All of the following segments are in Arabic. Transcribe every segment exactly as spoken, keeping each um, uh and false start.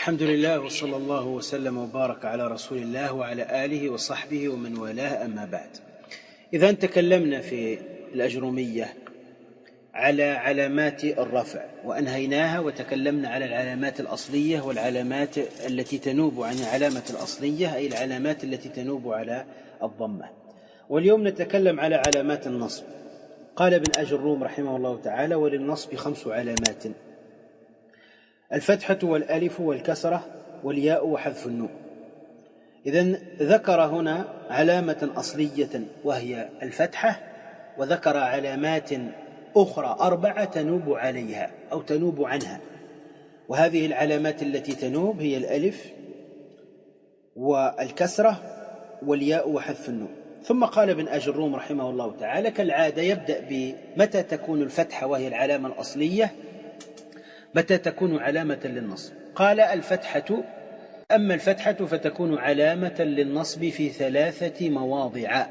الحمد لله وصلى الله وسلم وبارك على رسول الله وعلى آله وصحبه ومن والاه، أما بعد. إذا تكلمنا في الأجرومية على علامات الرفع وأنهيناها، وتكلمنا على العلامات الأصلية والعلامات التي تنوب عن العلامة الأصلية، أي العلامات التي تنوب على الضمة. واليوم نتكلم على علامات النصب. قال ابن أجروم رحمه الله تعالى: وللنصب خمس علامات: الفتحة والألف والكسرة والياء وحذف النون. إذن ذكر هنا علامة أصلية وهي الفتحة، وذكر علامات أخرى أربعة تنوب عليها أو تنوب عنها، وهذه العلامات التي تنوب هي الألف والكسرة والياء وحذف النون. ثم قال ابن أجروم رحمه الله تعالى كالعادة يبدأ بمتى تكون الفتحة وهي العلامة الأصلية، متى تكون علامة للنصب. قال: الفتحة، أما الفتحة فتكون علامة للنصب في ثلاثة مواضع: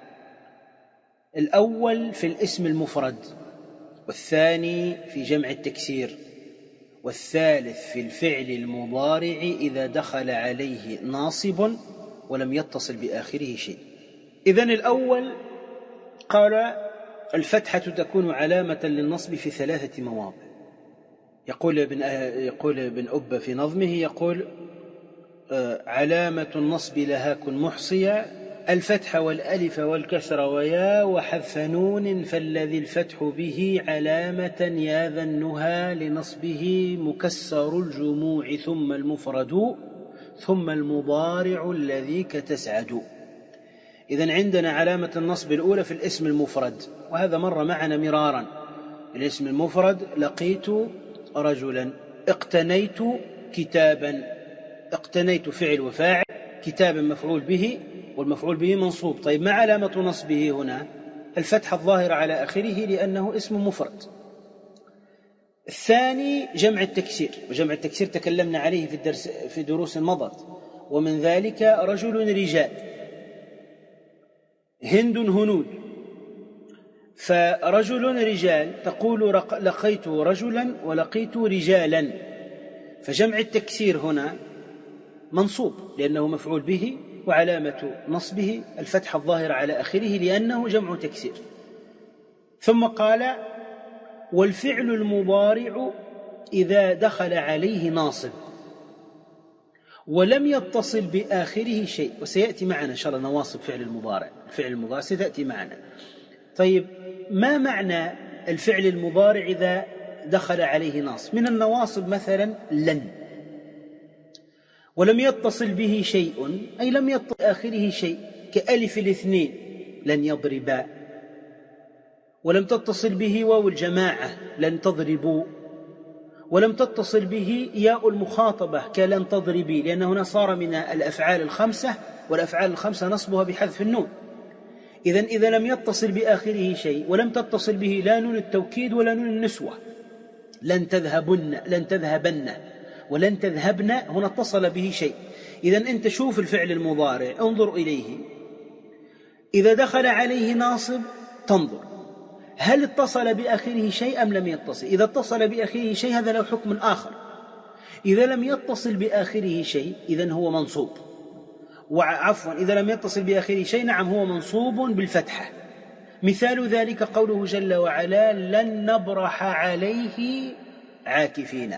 الأول في الاسم المفرد، والثاني في جمع التكسير، والثالث في الفعل المضارع إذا دخل عليه ناصب ولم يتصل بآخره شيء. إذن الأول قال: الفتحة تكون علامة للنصب في ثلاثة مواضع. يقول ابن يقول ابن أبة في نظمه، يقول: علامة النصب لها كن محصية، الفتح والألف والكسر ويا وحذف نون، فالذي الفتح به علامة يا ذا النهى لنصبه مكسر الجموع، ثم المفرد ثم المضارع الذي كتسعد. إذن عندنا علامة النصب الأولى في الاسم المفرد، وهذا مر معنا مرارا. الاسم المفرد: لقيت رجلا، اقتنيت كتابا. اقتنيت فعل وفاعل، كتابا مفعول به، والمفعول به منصوب. طيب، ما علامة نصبه هنا؟ الفتحة الظاهرة على آخره لأنه اسم مفرد. الثاني جمع التكسير، وجمع التكسير تكلمنا عليه في الدرس في دروس مضت، ومن ذلك رجل رجال، هند هنود. فرجل رجال تقول لقيت رجلا ولقيت رجالا، فجمع التكسير هنا منصوب لأنه مفعول به، وعلامة نصبه الفتحة الظاهرة على آخره لأنه جمع تكسير. ثم قال: والفعل المضارع إذا دخل عليه ناصب ولم يتصل بآخره شيء. وسيأتي معنا إن شاء الله نواصب فعل المضارع، الفعل المضارع ستأتي معنا. طيب، ما معنى الفعل المضارع إذا دخل عليه ناصب؟ من النواصب مثلا لن، ولم يتصل به شيء، أي لم يتصل بآخره شيء، كألف الاثنين لن يضربا، ولم تتصل به واو الجماعة لن تضربوا، ولم تتصل به ياء المخاطبة كلن تضربي، لأن هنا صار من الأفعال الخمسة، والأفعال الخمسة نصبها بحذف النون. إذن إذا لم يتصل بآخره شيء ولم تتصل به لا نون التوكيد ولا نون النسوة، لن تذهبن لن تذهبن ولن تذهبن، هنا اتصل به شيء. إذن أنت شوف الفعل المضارع، انظر إليه، إذا دخل عليه ناصب تنظر هل اتصل بآخره شيء أم لم يتصل. إذا اتصل بآخره شيء هذا له حكم آخر. إذا لم يتصل بآخره شيء إذن هو منصوب، وعفوا إذا لم يتصل بآخره شيء نعم هو منصوب بالفتحة. مثال ذلك قوله جل وعلا: لن نبرح عليه عاكفين.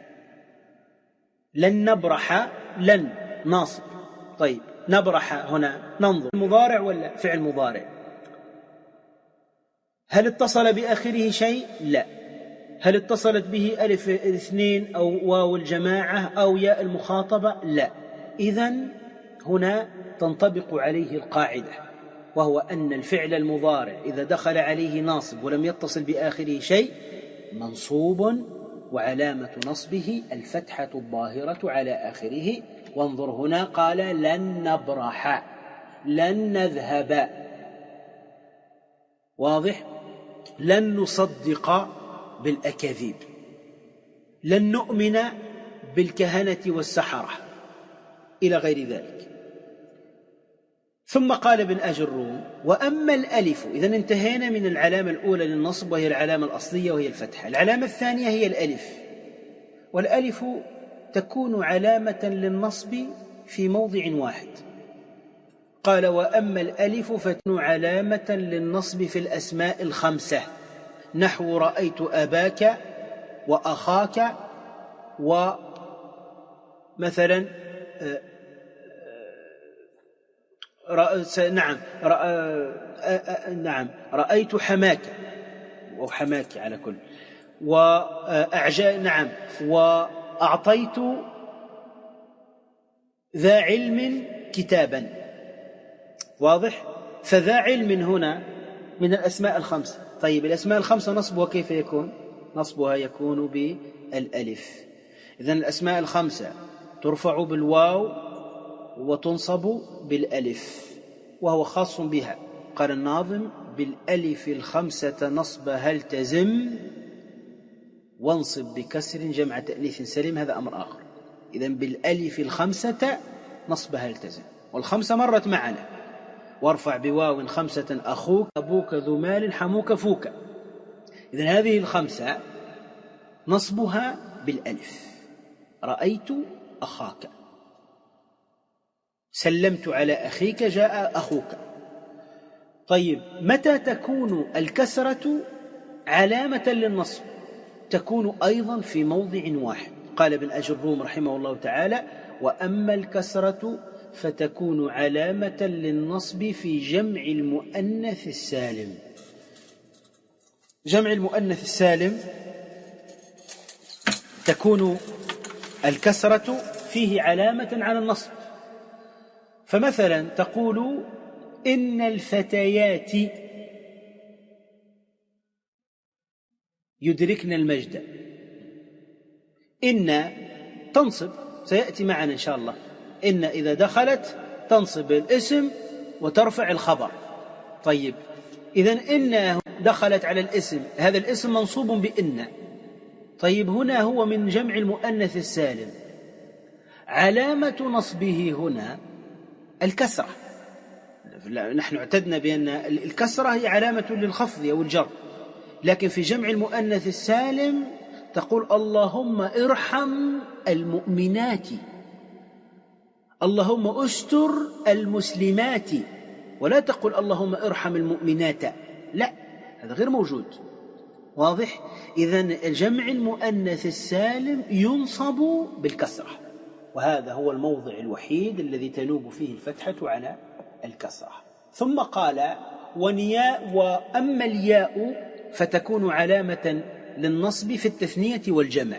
لن نبرح، لن ناصب. طيب، نبرح هنا ننظر مضارع ولا فعل مضارع؟ هل اتصل بآخره شيء؟ لا. هل اتصلت به ألف الاثنين أو واو الجماعة أو ياء المخاطبة؟ لا. إذن هنا تنطبق عليه القاعدة، وهو أن الفعل المضارع إذا دخل عليه ناصب ولم يتصل بآخره شيء منصوب، وعلامة نصبه الفتحة الظاهرة على آخره. وانظر هنا قال: لن نبرح، لن نذهب، واضح؟ لن نصدق بالأكاذيب، لن نؤمن بالكهنة والسحرة، إلى غير ذلك. ثم قال ابن أجروم: وأما الألف. إذن انتهينا من العلامة الأولى للنصب وهي العلامة الأصلية وهي الفتحة. العلامة الثانية هي الألف، والألف تكون علامة للنصب في موضع واحد. قال: وأما الألف فتكون علامة للنصب في الأسماء الخمسة، نحو رأيت أباك وأخاك، ومثلا نعم نعم رأيت حماك أو حماك على كل، وأعجى نعم وأعطيت ذا علم كتابا. واضح؟ فذا علم هنا من الأسماء الخمسة. طيب الأسماء الخمسة نصبها كيف يكون؟ نصبها يكون بالألف. إذن الأسماء الخمسة ترفع بالواو وتنصب بالألف، وهو خاص بها. قال الناظم: بالألف الخمسة نصب هل تزم، وانصب بكسر جمع تأنيث سلم. هذا أمر آخر. إذن بالألف الخمسة نصب هل تزم، والخمسة مرت معنا. وارفع بواو خمسة أخوك أبوك ذو مال حموك فوك. إذن هذه الخمسة نصبها بالألف. رأيت أخاك، سلمت على أخيك، جاء أخوك. طيب متى تكون الكسرة علامة للنصب؟ تكون أيضا في موضع واحد. قال ابن أجروم رحمه الله تعالى: وأما الكسرة فتكون علامة للنصب في جمع المؤنث السالم. جمع المؤنث السالم تكون الكسرة فيه علامة على النصب. فمثلا تقول: إن الفتيات يدركن المجد. إن تنصب، سيأتي معنا إن شاء الله. إن إذا دخلت تنصب الاسم وترفع الخبر. طيب إذن إن دخلت على الاسم، هذا الاسم منصوب بإن. طيب هنا هو من جمع المؤنث السالم، علامة نصبه هنا الكسرة. نحن اعتدنا بأن الكسرة هي علامة للخفض أو الجر، لكن في جمع المؤنث السالم تقول: اللهم ارحم المؤمنات، اللهم استر المسلمات، ولا تقول اللهم ارحم المؤمنات، لا، هذا غير موجود. واضح؟ إذن الجمع المؤنث السالم ينصب بالكسرة، وهذا هو الموضع الوحيد الذي تنوب فيه الفتحة على الكسرة. ثم قال: ونياء وأما الياء فتكون علامة للنصب في التثنية والجمع.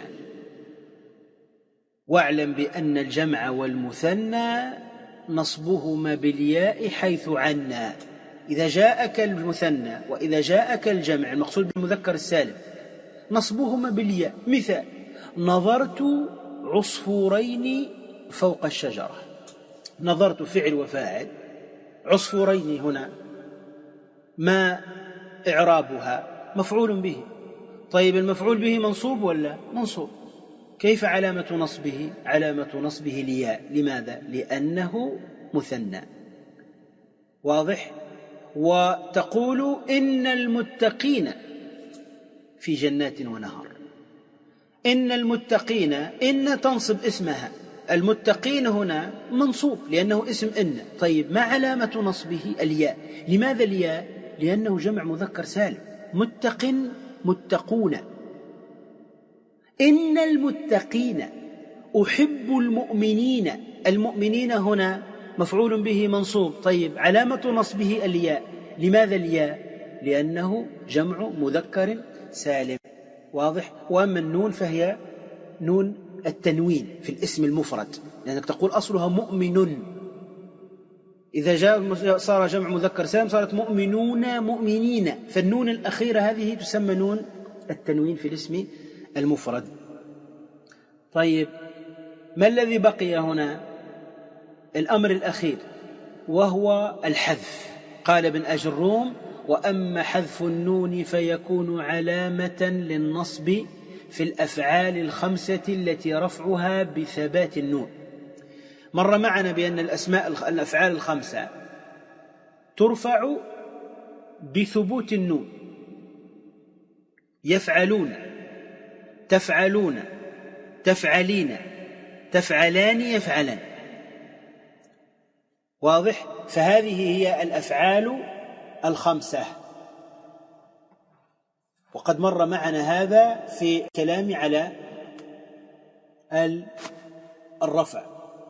واعلم بأن الجمع والمثنى نصبهما بالياء حيث عنا. إذا جاءك المثنى وإذا جاءك الجمع المقصود بالمذكر السالم نصبهما بالياء. مثال: نظرت عصفورين فوق الشجرة. نظرت فعل وفاعل، عصفورين هنا ما إعرابها؟ مفعول به. طيب المفعول به منصوب ولا منصوب؟ كيف علامة نصبه؟ علامة نصبه الياء. لماذا؟ لأنه مثنى. واضح؟ وتقول: إن المتقين في جنات ونهر. إن المتقين، إن تنصب اسمها، المتقين هنا منصوب لأنه اسم إن. طيب ما علامة نصبه؟ الياء. لماذا الياء؟ لأنه جمع مذكر سالم. متق متقون. إن المتقين، أحب المؤمنين. المؤمنين هنا مفعول به منصوب. طيب علامة نصبه الياء. لماذا الياء؟ لأنه جمع مذكر سالم. واضح؟ وأما النون فهي نون التنوين في الاسم المفرد، لأنك تقول أصلها مؤمن، إذا جاء صار جمع مذكر سالم صارت مؤمنون مؤمنين، فالنون الأخيرة هذه تسمى نون التنوين في الاسم المفرد. طيب ما الذي بقي هنا؟ الأمر الأخير وهو الحذف. قال ابن أجروم: وأما حذف النون فيكون علامة للنصب في الأفعال الخمسة التي رفعها بثبات النون. مر معنا بأن الأسماء الأفعال الخمسة ترفع بثبوت النون. يفعلون، تفعلون، تفعلين، تفعلان يفعلن. واضح؟ فهذه هي الأفعال الخمسة، وقد مر معنا هذا في كلام على الرفع.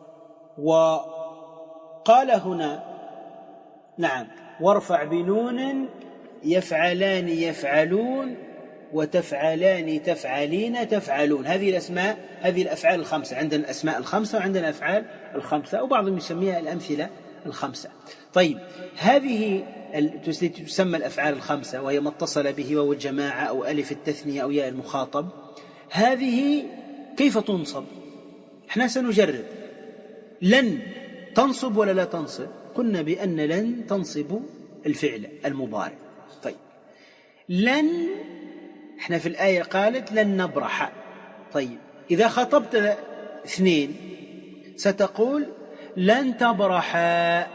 وقال هنا نعم وارفع بنون يفعلان يفعلون وتفعلان تفعلين تفعلون. هذه الأسماء، هذه الأفعال الخمسة. عندنا الأسماء الخمسة وعندنا الأفعال الخمسة، وبعضهم يسميها الأمثلة الخمسة. طيب هذه تسمى الأفعال الخمسة، وهي ما اتصل به واو الجماعة أو ألف التثنية أو ياء المخاطب. هذه كيف تنصب؟ احنا سنجرب. لن تنصب ولا لا تنصب؟ قلنا بأن لن تنصب الفعل المضارع. طيب لن، احنا في الآية قالت لن نبرح. طيب إذا خطبت اثنين ستقول لن تبرحا.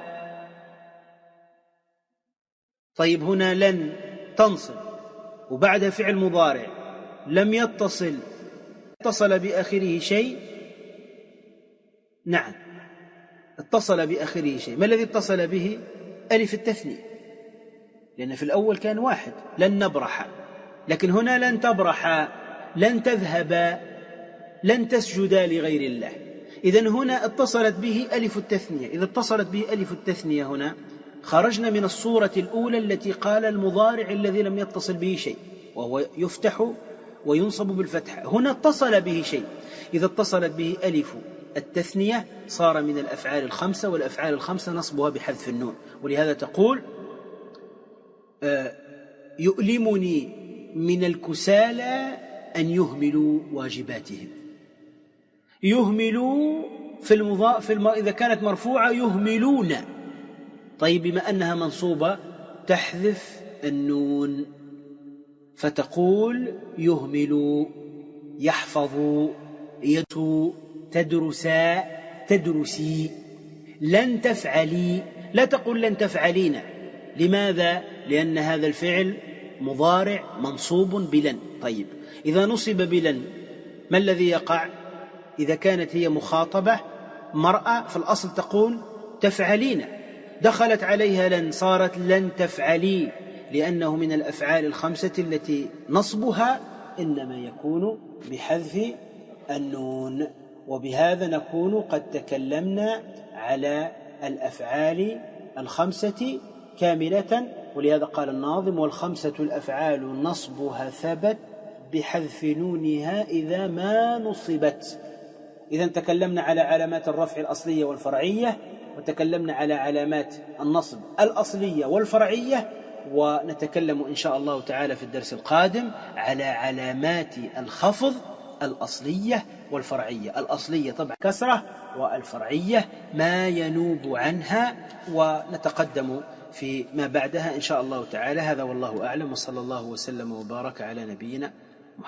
طيب هنا لن تنصب وبعدها فعل مضارع لم يتصل اتصل بآخره شيء. نعم اتصل بآخره شيء. ما الذي اتصل به؟ ألف التثنية، لأن في الأول كان واحد لن نبرح، لكن هنا لن تبرح، لن تذهب، لن تسجدا لغير الله. إذن هنا اتصلت به ألف التثنية. إذا اتصلت به ألف التثنية هنا خرجنا من الصورة الأولى التي قال المضارع الذي لم يتصل به شيء، وهو يفتح وينصب بالفتح. هنا اتصل به شيء. إذا اتصلت به ألف التثنية صار من الأفعال الخمسة، والأفعال الخمسة نصبها بحذف النون. ولهذا تقول آه يؤلمني من الكسالى أن يهملوا واجباتهم. يهملوا في المضا... في الم... إذا كانت مرفوعة يهملون. طيب بما أنها منصوبة تحذف النون فتقول يهملوا، يحفظوا، يتوا، تدرسا، تدرسي. لن تفعلي، لا تقول لن تفعلين. لماذا؟ لأن هذا الفعل مضارع منصوب بلن. طيب إذا نصب بلن ما الذي يقع؟ إذا كانت هي مخاطبة مرأة في الأصل تقول تفعلين، دخلت عليها لن صارت لن تفعلي، لأنه من الأفعال الخمسة التي نصبها إنما يكون بحذف النون. وبهذا نكون قد تكلمنا على الأفعال الخمسة كاملة. ولهذا قال الناظم والخمسة الأفعال نصبها ثبت بحذف نونها إذا ما نصبت. إذن تكلمنا على علامات الرفع الأصلية والفرعية، وتكلمنا على علامات النصب الأصلية والفرعية، ونتكلم إن شاء الله تعالى في الدرس القادم على علامات الخفض الأصلية والفرعية. الأصلية طبعا كسرة، والفرعية ما ينوب عنها، ونتقدم في ما بعدها إن شاء الله تعالى. هذا والله أعلم، وصلى الله وسلم وبارك على نبينا